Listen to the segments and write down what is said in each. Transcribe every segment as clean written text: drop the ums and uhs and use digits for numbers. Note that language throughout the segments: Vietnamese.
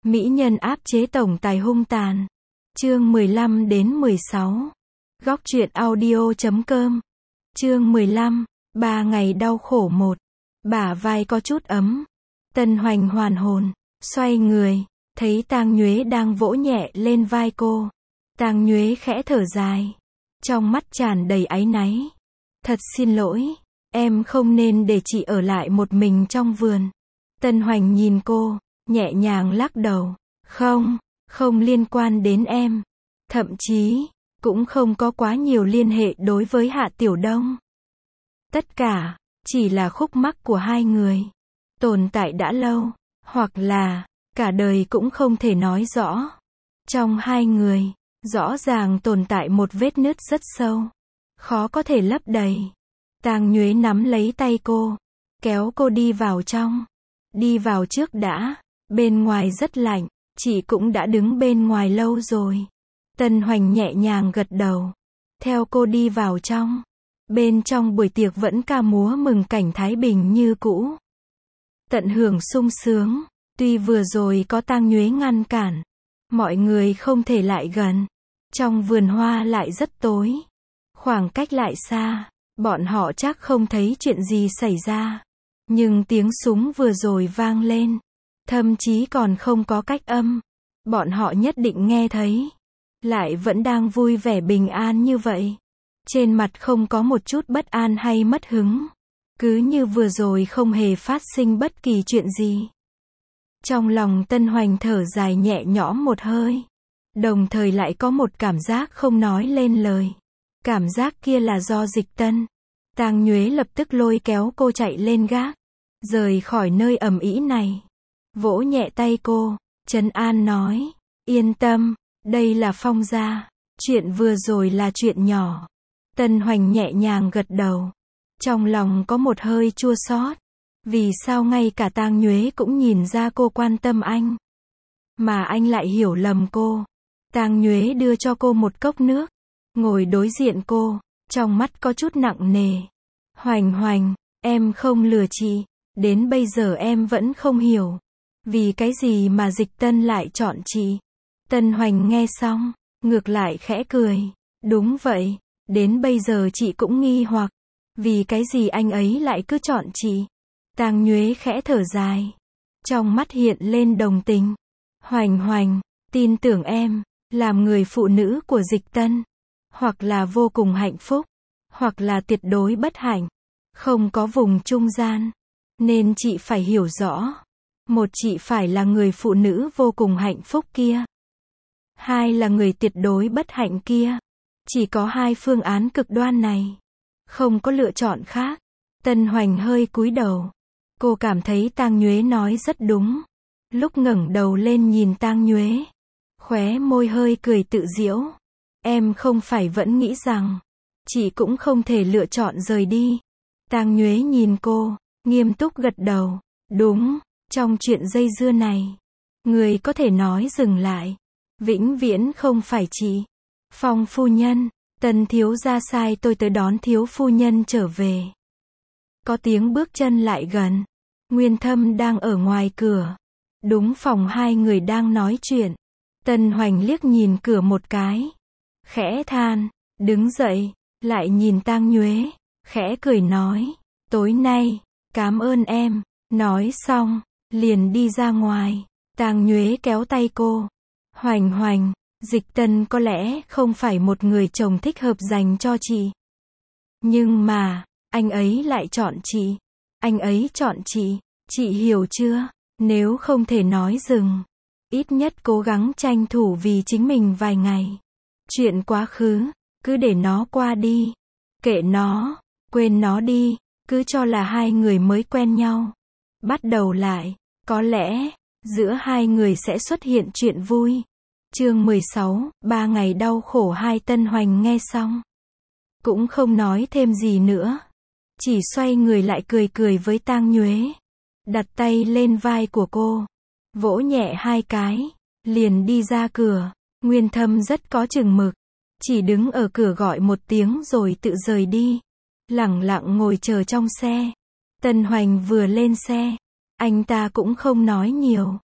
Mỹ nhân áp chế tổng tài hung tàn. Chương 15 đến 16. Góc truyện audio.com. Chương 15. 3 ngày đau khổ 1. Bả vai có chút ấm. Tân Hoành hoàn hồn, xoay người, thấy Tang Nhuế đang vỗ nhẹ lên vai cô. Tang Nhuế khẽ thở dài, trong mắt tràn đầy áy náy. Thật xin lỗi, em không nên để chị ở lại một mình trong vườn. Tân Hoành nhìn cô, nhẹ nhàng lắc đầu. Không liên quan đến em. Thậm chí, cũng không có quá nhiều liên hệ đối với Hạ Tiểu Đông. Tất cả, chỉ là khúc mắc của hai người. Tồn tại đã lâu, hoặc là, cả đời cũng không thể nói rõ. Trong hai người, rõ ràng tồn tại một vết nứt rất sâu, khó có thể lấp đầy. Tang Nhuế nắm lấy tay cô, kéo cô đi vào trong. Đi vào trước đã, bên ngoài rất lạnh, chị cũng đã đứng bên ngoài lâu rồi. Tân Hoành nhẹ nhàng gật đầu, theo cô đi vào trong. Bên trong buổi tiệc vẫn ca múa mừng cảnh thái bình như cũ. Tận hưởng sung sướng, tuy vừa rồi có Tang Nhuế ngăn cản, mọi người không thể lại gần. Trong vườn hoa lại rất tối, khoảng cách lại xa, bọn họ chắc không thấy chuyện gì xảy ra. Nhưng tiếng súng vừa rồi vang lên, thậm chí còn không có cách âm, bọn họ nhất định nghe thấy. Lại vẫn đang vui vẻ bình an như vậy. Trên mặt không có một chút bất an hay mất hứng. Cứ như vừa rồi không hề phát sinh bất kỳ chuyện gì. Trong lòng Tân Hoành thở dài nhẹ nhõm một hơi. Đồng thời lại có một cảm giác không nói lên lời. Cảm giác kia là do Dịch Tân. Tang Nhuế lập tức lôi kéo cô chạy lên gác, rời khỏi nơi ầm ĩ này. Vỗ nhẹ tay cô, trấn an nói, yên tâm, đây là Phong gia, chuyện vừa rồi là chuyện nhỏ. Tân Hoành nhẹ nhàng gật đầu, trong lòng có một hơi chua xót. Vì sao ngay cả Tang Nhuế cũng nhìn ra cô quan tâm anh, mà anh lại hiểu lầm cô. Tang Nhuế đưa cho cô một cốc nước, ngồi đối diện cô, trong mắt có chút nặng nề. Hoành, em không lừa chị, đến bây giờ em vẫn không hiểu, vì cái gì mà Dịch Tân lại chọn chị. Tân Hoành nghe xong, ngược lại khẽ cười, đúng vậy, đến bây giờ chị cũng nghi hoặc, vì cái gì anh ấy lại cứ chọn chị. Tang Nhuế khẽ thở dài, trong mắt hiện lên đồng tình. Hoành, tin tưởng em, làm người phụ nữ của Dịch Tân, hoặc là vô cùng hạnh phúc, hoặc là tuyệt đối bất hạnh, không có vùng trung gian. Nên chị phải hiểu rõ, một, chị phải là người phụ nữ vô cùng hạnh phúc kia. Hai là người tuyệt đối bất hạnh kia. Chỉ có hai phương án cực đoan này, không có lựa chọn khác. Tân Hoành hơi cúi đầu. Cô cảm thấy Tang Nhuế nói rất đúng. Lúc ngẩng đầu lên nhìn Tang Nhuế, khóe môi hơi cười tự giễu. Em không phải vẫn nghĩ rằng chị cũng không thể lựa chọn rời đi. Tang Nhuế nhìn cô, nghiêm túc gật đầu. Đúng, trong chuyện dây dưa này, người có thể nói dừng lại, vĩnh viễn không phải chị. Phong phu nhân, Tần thiếu gia sai tôi tới đón thiếu phu nhân trở về. Có tiếng bước chân lại gần. Nguyên Thâm đang ở ngoài cửa. Đúng phòng hai người đang nói chuyện. Tân Hoành liếc nhìn cửa một cái, khẽ than, đứng dậy, lại nhìn Tang Nhuế, khẽ cười nói, tối nay, cảm ơn em. Nói xong, liền đi ra ngoài. Tang Nhuế kéo tay cô. Hoành, Dịch Tân có lẽ không phải một người chồng thích hợp dành cho chị. Nhưng mà, anh ấy lại chọn chị. Anh ấy chọn chị hiểu chưa? Nếu không thể nói dừng, ít nhất cố gắng tranh thủ vì chính mình vài ngày. Chuyện quá khứ, cứ để nó qua đi. Kệ nó, quên nó đi, cứ cho là hai người mới quen nhau. Bắt đầu lại, có lẽ, giữa hai người sẽ xuất hiện chuyện vui. Chương 16, 3 ngày đau khổ hai. Tân Hoành nghe xong, cũng không nói thêm gì nữa. Chỉ xoay người lại cười với Tang Nhuế. Đặt tay lên vai của cô, vỗ nhẹ hai cái, liền đi ra cửa. Nguyên Thâm rất có chừng mực, chỉ đứng ở cửa gọi một tiếng rồi tự rời đi. Lẳng lặng ngồi chờ trong xe. Tân Hoành vừa lên xe, anh ta cũng không nói nhiều,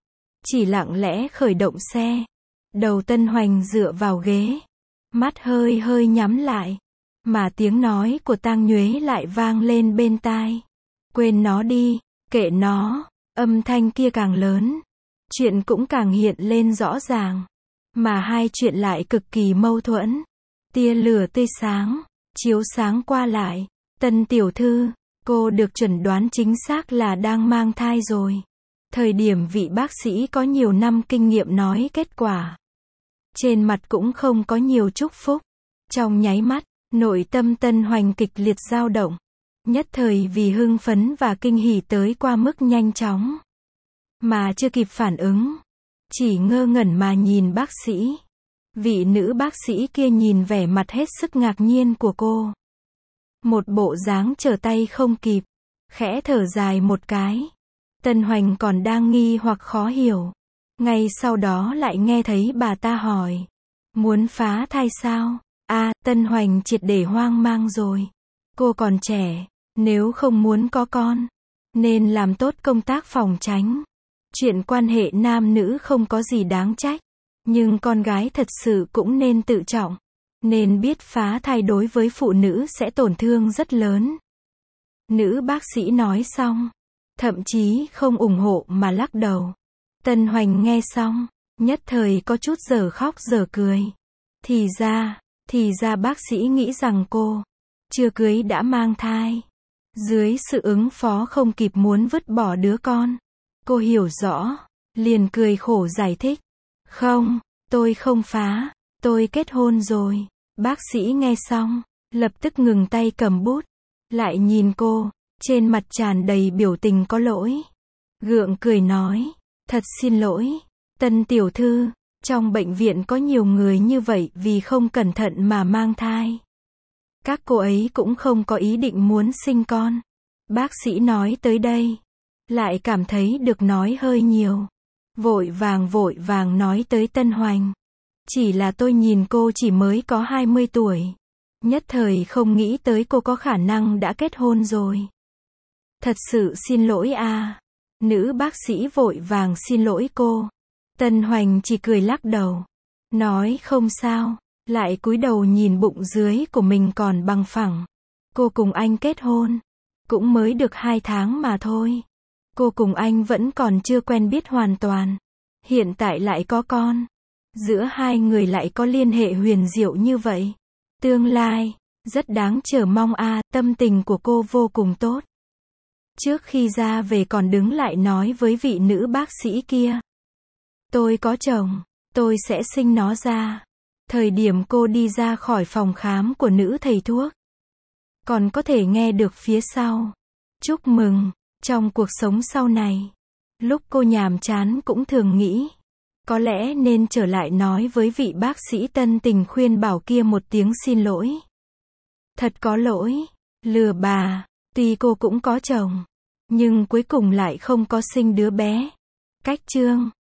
chỉ lặng lẽ khởi động xe. Đầu Tân Hoành dựa vào ghế, mắt hơi hơi nhắm lại, mà tiếng nói của Tang Nhuế lại vang lên bên tai. Quên nó đi, kệ nó. Âm thanh kia càng lớn, chuyện cũng càng hiện lên rõ ràng, mà hai chuyện lại cực kỳ mâu thuẫn. Tia lửa tươi sáng, chiếu sáng qua lại. Tân tiểu thư, cô được chẩn đoán chính xác là đang mang thai rồi. Thời điểm vị bác sĩ có nhiều năm kinh nghiệm nói kết quả. Trên mặt cũng không có nhiều chúc phúc. Trong nháy mắt, nội tâm Tân Hoành kịch liệt dao động. Nhất thời vì hưng phấn và kinh hỉ tới qua mức nhanh chóng. Mà chưa kịp phản ứng. Chỉ ngơ ngẩn mà nhìn bác sĩ. Vị nữ bác sĩ kia nhìn vẻ mặt hết sức ngạc nhiên của cô. Một bộ dáng trở tay không kịp. Khẽ thở dài một cái. Tân Hoành còn đang nghi hoặc khó hiểu. Ngay sau đó lại nghe thấy bà ta hỏi. Muốn phá thai sao? Tân Hoành triệt để hoang mang rồi. Cô còn trẻ, nếu không muốn có con, nên làm tốt công tác phòng tránh. Chuyện quan hệ nam nữ không có gì đáng trách. Nhưng con gái thật sự cũng nên tự trọng. Nên biết phá thai đối với phụ nữ sẽ tổn thương rất lớn. Nữ bác sĩ nói xong. Thậm chí không ủng hộ mà lắc đầu. Tân Hoành nghe xong, nhất thời có chút dở khóc dở cười. Thì ra bác sĩ nghĩ rằng cô chưa cưới đã mang thai. Dưới sự ứng phó không kịp muốn vứt bỏ đứa con. Cô hiểu rõ, liền cười khổ giải thích. Không, tôi không phá, tôi kết hôn rồi. Bác sĩ nghe xong, lập tức ngừng tay cầm bút, lại nhìn cô, trên mặt tràn đầy biểu tình có lỗi. Gượng cười nói, thật xin lỗi, Tân tiểu thư, trong bệnh viện có nhiều người như vậy vì không cẩn thận mà mang thai. Các cô ấy cũng không có ý định muốn sinh con. Bác sĩ nói tới đây, lại cảm thấy được nói hơi nhiều. Vội vàng nói tới Tân Hoành. Chỉ là tôi nhìn cô chỉ mới có 20 tuổi. Nhất thời không nghĩ tới cô có khả năng đã kết hôn rồi. Thật sự xin lỗi a. Nữ bác sĩ vội vàng xin lỗi cô. Tân Hoành chỉ cười lắc đầu. Nói không sao. Lại cúi đầu nhìn bụng dưới của mình còn bằng phẳng. Cô cùng anh kết hôn. Cũng mới được 2 tháng mà thôi. Cô cùng anh vẫn còn chưa quen biết hoàn toàn. Hiện tại lại có con. Giữa hai người lại có liên hệ huyền diệu như vậy. Tương lai, rất đáng chờ mong a. Tâm tình của cô vô cùng tốt. Trước khi ra về còn đứng lại nói với vị nữ bác sĩ kia. Tôi có chồng, tôi sẽ sinh nó ra. Thời điểm cô đi ra khỏi phòng khám của nữ thầy thuốc. Còn có thể nghe được phía sau. Chúc mừng, trong cuộc sống sau này. Lúc cô nhàm chán cũng thường nghĩ. Có lẽ nên trở lại nói với vị bác sĩ tân tình khuyên bảo kia một tiếng xin lỗi. Thật có lỗi, lừa bà, tuy cô cũng có chồng. Nhưng cuối cùng lại không có sinh đứa bé. Cách chương